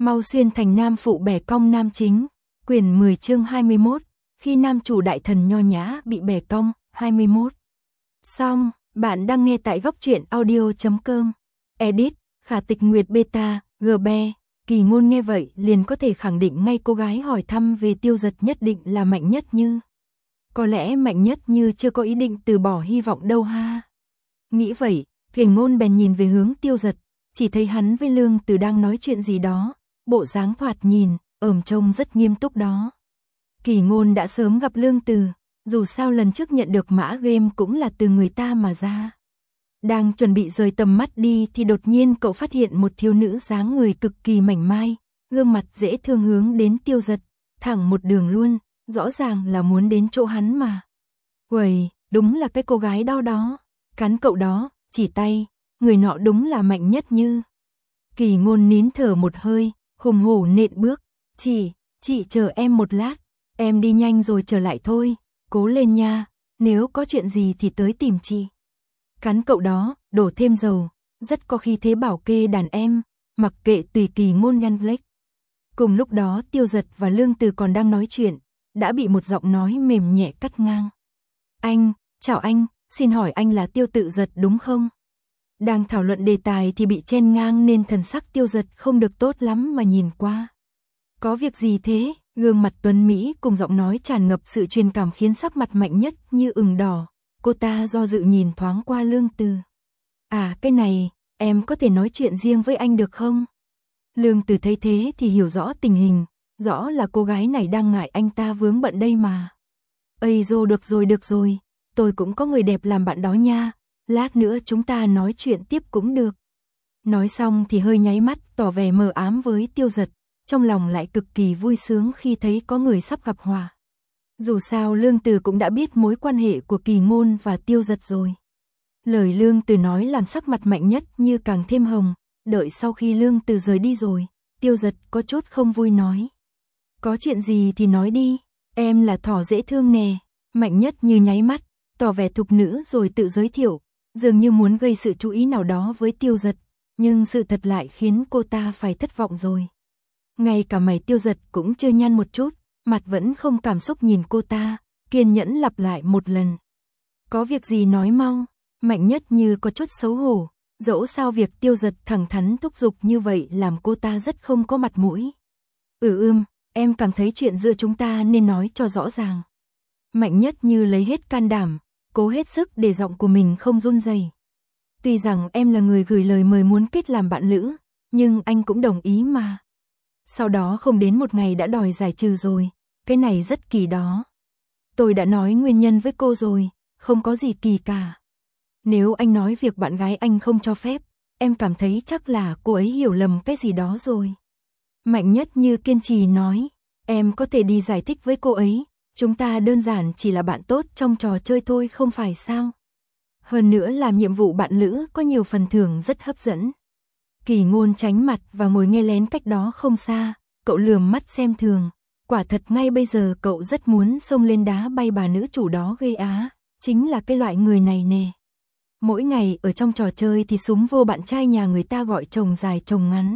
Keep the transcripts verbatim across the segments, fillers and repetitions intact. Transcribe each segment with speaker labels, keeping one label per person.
Speaker 1: Mau xuyên thành nam phụ bẻ cong nam chính, quyển mười chương hai mươi mốt, khi nam chủ đại thần nho nhã bị bẻ cong, hai mươi mốt. Xong, bạn đang nghe tại góc truyện audio chấm com. Edit, Khả Tịch Nguyệt Beta, G B. Kỳ Ngôn nghe vậy liền có thể khẳng định ngay cô gái hỏi thăm về Tiêu Dật nhất định là Mạnh Nhất Như. Có lẽ Mạnh Nhất Như chưa có ý định từ bỏ hy vọng đâu ha. Nghĩ vậy, Kỳ Ngôn bèn nhìn về hướng Tiêu Dật, chỉ thấy hắn với Lương Từ đang nói chuyện gì đó, bộ dáng thoạt nhìn, ởm trông rất nghiêm túc đó. Kỳ Ngôn đã sớm gặp Lương Từ, dù sao lần trước nhận được mã game cũng là từ người ta mà ra. Đang chuẩn bị rời tầm mắt đi thì đột nhiên cậu phát hiện một thiếu nữ dáng người cực kỳ mảnh mai, gương mặt dễ thương hướng đến Tiêu Dật, thẳng một đường luôn, rõ ràng là muốn đến chỗ hắn mà. Uầy, đúng là cái cô gái đó đó, cắn cậu đó, chỉ tay, người nọ đúng là Mạnh Nhất Như. Kỳ Ngôn nín thở một hơi, hùng hổ nện bước, chị, chị chờ em một lát, em đi nhanh rồi trở lại thôi, cố lên nha, nếu có chuyện gì thì tới tìm chị. Cắn cậu đó, đổ thêm dầu, rất có khí thế bảo kê đàn em, mặc kệ tùy Kỳ Ngôn nhăn lếch. Cùng lúc đó Tiêu Dật và Lương Từ còn đang nói chuyện, đã bị một giọng nói mềm nhẹ cắt ngang. Anh, chào anh, xin hỏi anh là Tiêu Tự Dật đúng không? Đang thảo luận đề tài thì bị chen ngang nên thần sắc Tiêu Dật không được tốt lắm mà nhìn qua. Có việc gì thế? Gương mặt tuấn Mỹ cùng giọng nói tràn ngập sự truyền cảm khiến sắc mặt Mạnh Nhất Như ửng đỏ. Cô ta do dự nhìn thoáng qua Lương Từ. À cái này, em có thể nói chuyện riêng với anh được không? Lương Từ thấy thế thì hiểu rõ tình hình, rõ là cô gái này đang ngại anh ta vướng bận đây mà. Ây dô được rồi được rồi, tôi cũng có người đẹp làm bạn đó nha, lát nữa chúng ta nói chuyện tiếp cũng được. Nói xong thì hơi nháy mắt tỏ vẻ mờ ám với Tiêu Dật, trong lòng lại cực kỳ vui sướng khi thấy có người sắp gặp hòa. Dù sao Lương Từ cũng đã biết mối quan hệ của Kỳ Ngôn và Tiêu Dật rồi. Lời Lương Từ nói làm sắc mặt Mạnh Nhất Như càng thêm hồng, đợi sau khi Lương Từ rời đi rồi, Tiêu Dật có chút không vui nói. Có chuyện gì thì nói đi, em là thỏ dễ thương nè. Mạnh Nhất Như nháy mắt, tỏ vẻ thục nữ rồi tự giới thiệu, dường như muốn gây sự chú ý nào đó với Tiêu Dật, nhưng sự thật lại khiến cô ta phải thất vọng rồi. Ngay cả mày Tiêu Dật cũng chưa nhăn một chút, mặt vẫn không cảm xúc nhìn cô ta, kiên nhẫn lặp lại một lần. Có việc gì nói mau, Mạnh Nhất Như có chút xấu hổ, dẫu sao việc Tiêu Dật thẳng thắn thúc giục như vậy làm cô ta rất không có mặt mũi. Ừ ưm, em cảm thấy chuyện giữa chúng ta nên nói cho rõ ràng. Mạnh Nhất Như lấy hết can đảm, cố hết sức để giọng của mình không run rẩy. Tuy rằng em là người gửi lời mời muốn kết làm bạn lữ, nhưng anh cũng đồng ý mà. Sau đó không đến một ngày đã đòi giải trừ rồi, cái này rất kỳ đó. Tôi đã nói nguyên nhân với cô rồi, không có gì kỳ cả. Nếu anh nói việc bạn gái anh không cho phép, em cảm thấy chắc là cô ấy hiểu lầm cái gì đó rồi. Mạnh Nhất Như kiên trì nói, em có thể đi giải thích với cô ấy, chúng ta đơn giản chỉ là bạn tốt trong trò chơi thôi không phải sao. Hơn nữa làm nhiệm vụ bạn lữ có nhiều phần thưởng rất hấp dẫn. Kỳ Ngôn tránh mặt và ngồi nghe lén cách đó không xa, cậu lườm mắt xem thường. Quả thật ngay bây giờ cậu rất muốn xông lên đá bay bà nữ chủ đó ghê á, chính là cái loại người này nè. Mỗi ngày ở trong trò chơi thì súng vô bạn trai nhà người ta gọi chồng dài chồng ngắn.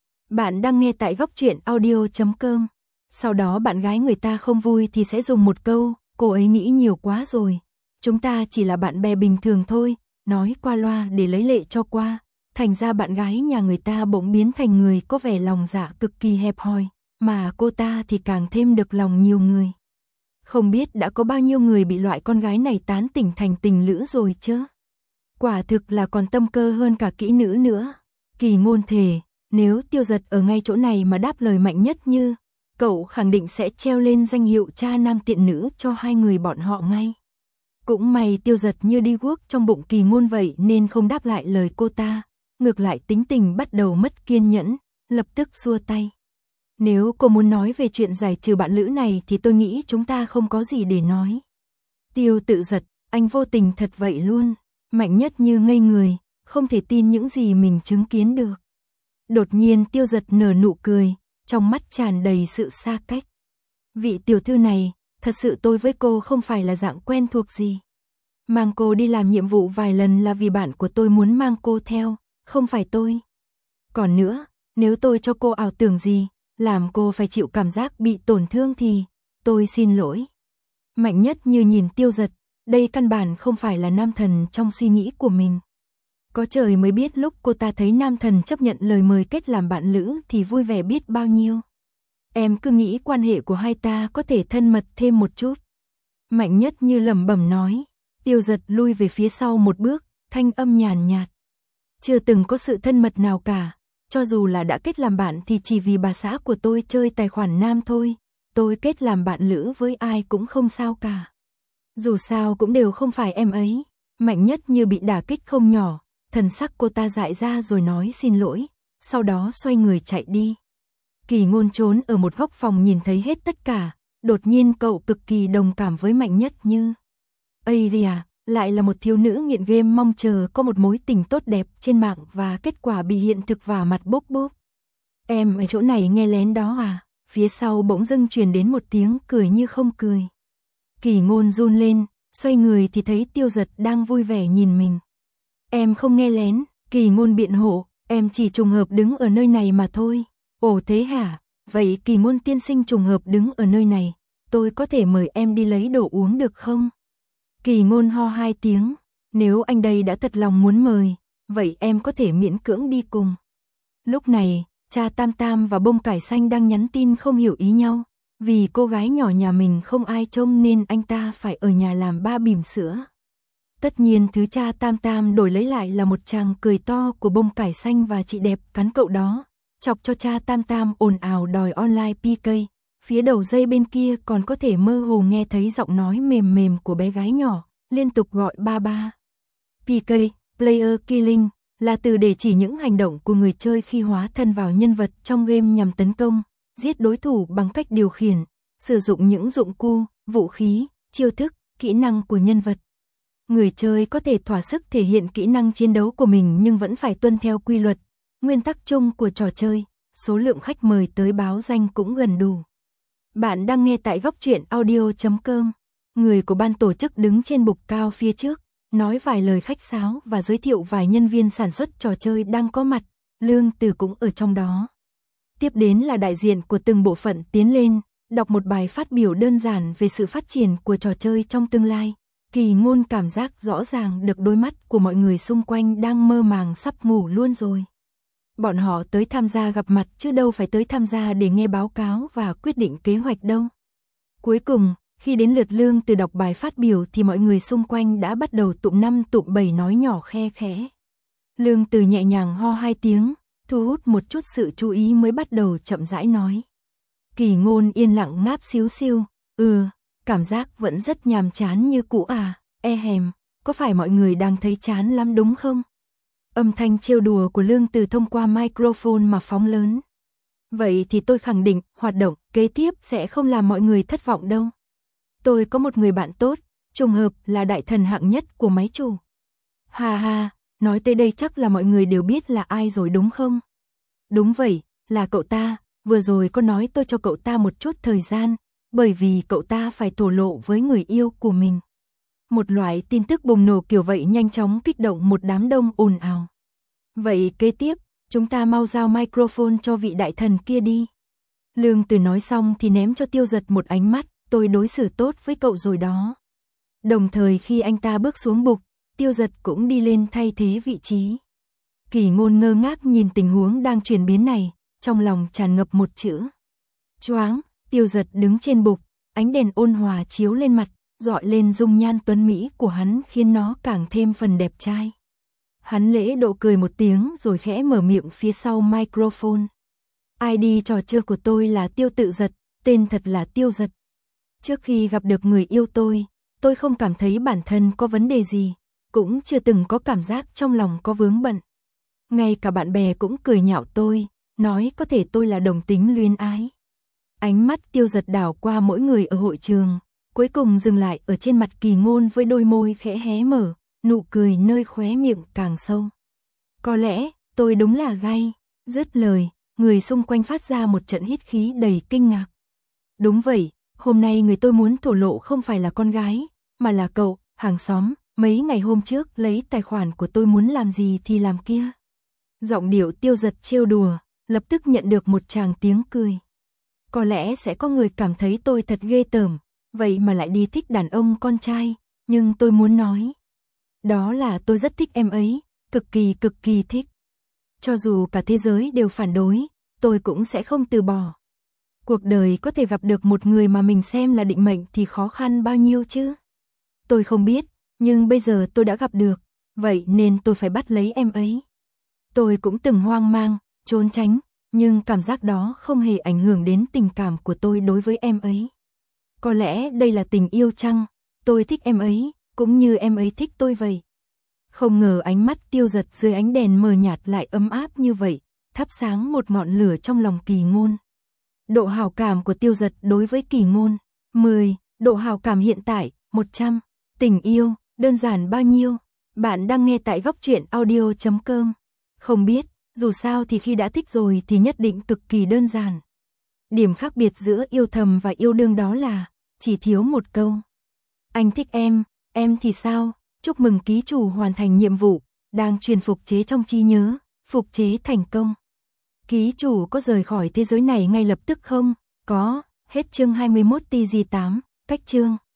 Speaker 1: Bạn đang nghe tại góc truyện audio chấm com. Sau đó bạn gái người ta không vui thì sẽ dùng một câu, cô ấy nghĩ nhiều quá rồi. Chúng ta chỉ là bạn bè bình thường thôi, nói qua loa để lấy lệ cho qua. Thành ra bạn gái nhà người ta bỗng biến thành người có vẻ lòng dạ cực kỳ hẹp hòi, mà cô ta thì càng thêm được lòng nhiều người. Không biết đã có bao nhiêu người bị loại con gái này tán tỉnh thành tình lữ rồi chứ. Quả thực là còn tâm cơ hơn cả kỹ nữ nữa. Kỳ Ngôn thề, nếu Tiêu Dật ở ngay chỗ này mà đáp lời Mạnh Nhất Như, cậu khẳng định sẽ treo lên danh hiệu cha nam tiện nữ cho hai người bọn họ ngay. Cũng may Tiêu Dật như đi guốc trong bụng Kỳ Ngôn vậy nên không đáp lại lời cô ta, ngược lại tính tình bắt đầu mất kiên nhẫn, lập tức xua tay. Nếu cô muốn nói về chuyện giải trừ bạn lữ này thì tôi nghĩ chúng ta không có gì để nói. Tiêu Tự Dật, anh vô tình thật vậy luôn. Mạnh Nhất Như ngây người, không thể tin những gì mình chứng kiến được. Đột nhiên Tiêu Dật nở nụ cười, trong mắt tràn đầy sự xa cách. Vị tiểu thư này, thật sự tôi với cô không phải là dạng quen thuộc gì. Mang cô đi làm nhiệm vụ vài lần là vì bạn của tôi muốn mang cô theo, không phải tôi. Còn nữa, Nếu tôi cho cô ảo tưởng gì, làm cô phải chịu cảm giác bị tổn thương thì, tôi xin lỗi. Mạnh Nhất Như nhìn Tiêu Giật, đây căn bản không phải là nam thần trong suy nghĩ của mình. Có trời mới biết lúc cô ta thấy nam thần chấp nhận lời mời kết làm bạn lữ thì vui vẻ biết bao nhiêu. Em cứ nghĩ quan hệ của hai ta có thể thân mật thêm một chút. Mạnh Nhất Như lẩm bẩm nói. Tiêu Giật lui về phía sau một bước, thanh âm nhàn nhạt. Chưa từng có sự thân mật nào cả, cho dù là đã kết làm bạn thì chỉ vì bà xã của tôi chơi tài khoản nam thôi, tôi kết làm bạn lữ với ai cũng không sao cả. Dù sao cũng đều không phải em ấy. Mạnh Nhất Như bị đả kích không nhỏ, thần sắc cô ta dại ra rồi nói xin lỗi, sau đó xoay người chạy đi. Kỳ Ngôn trốn ở một góc phòng nhìn thấy hết tất cả, đột nhiên cậu cực kỳ đồng cảm với Mạnh Nhất Như. Ây à, lại là một thiếu nữ nghiện game mong chờ có một mối tình tốt đẹp trên mạng và kết quả bị hiện thực vả mặt bốp bốp. Em ở chỗ này nghe lén đó à? Phía sau bỗng dưng truyền đến một tiếng cười như không cười. Kỳ Ngôn run lên, xoay người thì thấy Tiêu Giật đang vui vẻ nhìn mình. Em không nghe lén, Kỳ Ngôn biện hộ, em chỉ trùng hợp đứng ở nơi này mà thôi. Ồ thế hả? Vậy Kỳ Ngôn tiên sinh trùng hợp đứng ở nơi này, tôi có thể mời em đi lấy đồ uống được không? Kỳ Ngôn ho hai tiếng, nếu anh đây đã thật lòng muốn mời, vậy em có thể miễn cưỡng đi cùng. Lúc này, cha Tam Tam và Bông Cải Xanh đang nhắn tin không hiểu ý nhau, vì cô gái nhỏ nhà mình không ai trông nên anh ta phải ở nhà làm ba bỉm sữa. Tất nhiên thứ cha Tam Tam đổi lấy lại là một tràng cười to của Bông Cải Xanh và chị đẹp cắn cậu đó, chọc cho cha Tam Tam ồn ào đòi online pê ca. Phía đầu dây bên kia còn có thể mơ hồ nghe thấy giọng nói mềm mềm của bé gái nhỏ, liên tục gọi ba ba. pê ca, Player Killing, là từ để chỉ những hành động của người chơi khi hóa thân vào nhân vật trong game nhằm tấn công, giết đối thủ bằng cách điều khiển, sử dụng những dụng cụ, vũ khí, chiêu thức, kỹ năng của nhân vật. Người chơi có thể thỏa sức thể hiện kỹ năng chiến đấu của mình nhưng vẫn phải tuân theo quy luật, nguyên tắc chung của trò chơi, số lượng khách mời tới báo danh cũng gần đủ. Bạn đang nghe tại góc truyện audio chấm com. Người của ban tổ chức đứng trên bục cao phía trước, nói vài lời khách sáo và giới thiệu vài nhân viên sản xuất trò chơi đang có mặt, Lương Từ cũng ở trong đó. Tiếp đến là đại diện của từng bộ phận tiến lên, đọc một bài phát biểu đơn giản về sự phát triển của trò chơi trong tương lai. Kỳ Ngôn cảm giác rõ ràng được đôi mắt của mọi người xung quanh đang mơ màng sắp ngủ luôn rồi. Bọn họ tới tham gia gặp mặt chứ đâu phải tới tham gia để nghe báo cáo và quyết định kế hoạch đâu. Cuối cùng, khi đến lượt Lương Từ đọc bài phát biểu thì mọi người xung quanh đã bắt đầu tụm năm tụm bảy nói nhỏ khe khẽ. Lương Từ nhẹ nhàng ho hai tiếng, thu hút một chút sự chú ý mới bắt đầu chậm rãi nói. Kỳ Ngôn yên lặng ngáp xíu xiu, ừ, cảm giác vẫn rất nhàm chán như cũ à, e hèm, có phải mọi người đang thấy chán lắm đúng không? Âm thanh trêu đùa của Lương Từ thông qua microphone mà phóng lớn. Vậy thì tôi khẳng định, hoạt động kế tiếp sẽ không làm mọi người thất vọng đâu. Tôi có một người bạn tốt, trùng hợp là đại thần hạng nhất của máy chủ. Hà hà, nói tới đây chắc là mọi người đều biết là ai rồi đúng không? Đúng vậy, là cậu ta, vừa rồi có nói tôi cho cậu ta một chút thời gian, bởi vì cậu ta phải thổ lộ với người yêu của mình. Một loại tin tức bùng nổ kiểu vậy nhanh chóng kích động một đám đông ồn ào. Vậy kế tiếp, chúng ta mau giao microphone cho vị đại thần kia đi. Lương Từ nói xong thì ném cho Tiêu Giật một ánh mắt, tôi đối xử tốt với cậu rồi đó. Đồng thời khi anh ta bước xuống bục, Tiêu Giật cũng đi lên thay thế vị trí. Kỳ Ngôn ngơ ngác nhìn tình huống đang chuyển biến này, trong lòng tràn ngập một chữ. Choáng, Tiêu Giật đứng trên bục, ánh đèn ôn hòa chiếu lên mặt, dọi lên dung nhan tuấn mỹ của hắn khiến nó càng thêm phần đẹp trai. Hắn lễ độ cười một tiếng rồi khẽ mở miệng phía sau microphone. i đê trò chơi của tôi là Tiêu Tự Giật, tên thật là Tiêu Giật. Trước khi gặp được người yêu tôi, tôi không cảm thấy bản thân có vấn đề gì, cũng chưa từng có cảm giác trong lòng có vướng bận. Ngay cả bạn bè cũng cười nhạo tôi, nói có thể tôi là đồng tính luyến ái. Ánh mắt Tiêu Giật đảo qua mỗi người ở hội trường, cuối cùng dừng lại ở trên mặt Kỳ Ngôn với đôi môi khẽ hé mở, nụ cười nơi khóe miệng càng sâu. Có lẽ, tôi đúng là gay. Dứt lời, người xung quanh phát ra một trận hít khí đầy kinh ngạc. Đúng vậy, hôm nay người tôi muốn thổ lộ không phải là con gái, mà là cậu, hàng xóm, mấy ngày hôm trước lấy tài khoản của tôi muốn làm gì thì làm kia. Giọng điệu Tiêu Giật trêu đùa, lập tức nhận được một tràng tiếng cười. Có lẽ sẽ có người cảm thấy tôi thật ghê tởm, vậy mà lại đi thích đàn ông con trai, nhưng tôi muốn nói. Đó là tôi rất thích em ấy, cực kỳ cực kỳ thích. Cho dù cả thế giới đều phản đối, tôi cũng sẽ không từ bỏ. Cuộc đời có thể gặp được một người mà mình xem là định mệnh thì khó khăn bao nhiêu chứ. Tôi không biết, nhưng bây giờ tôi đã gặp được, vậy nên tôi phải bắt lấy em ấy. Tôi cũng từng hoang mang, trốn tránh, nhưng cảm giác đó không hề ảnh hưởng đến tình cảm của tôi đối với em ấy. Có lẽ đây là tình yêu chăng? Tôi thích em ấy, cũng như em ấy thích tôi vậy. Không ngờ ánh mắt Tiêu Giật dưới ánh đèn mờ nhạt lại ấm áp như vậy, thắp sáng một ngọn lửa trong lòng Kỳ Ngôn. Độ hảo cảm của Tiêu Giật đối với Kỳ Ngôn, mười, độ hảo cảm hiện tại, một trăm. Tình yêu, đơn giản bao nhiêu? Bạn đang nghe tại góc truyện audio chấm com. Không biết, dù sao thì khi đã thích rồi thì nhất định cực kỳ đơn giản. Điểm khác biệt giữa yêu thầm và yêu đương đó là, chỉ thiếu một câu. Anh thích em, em thì sao? Chúc mừng ký chủ hoàn thành nhiệm vụ, đang truyền phục chế trong trí nhớ, phục chế thành công. Ký chủ có rời khỏi thế giới này ngay lập tức không? Có, hết chương hai mươi mốt T G tám, cách chương.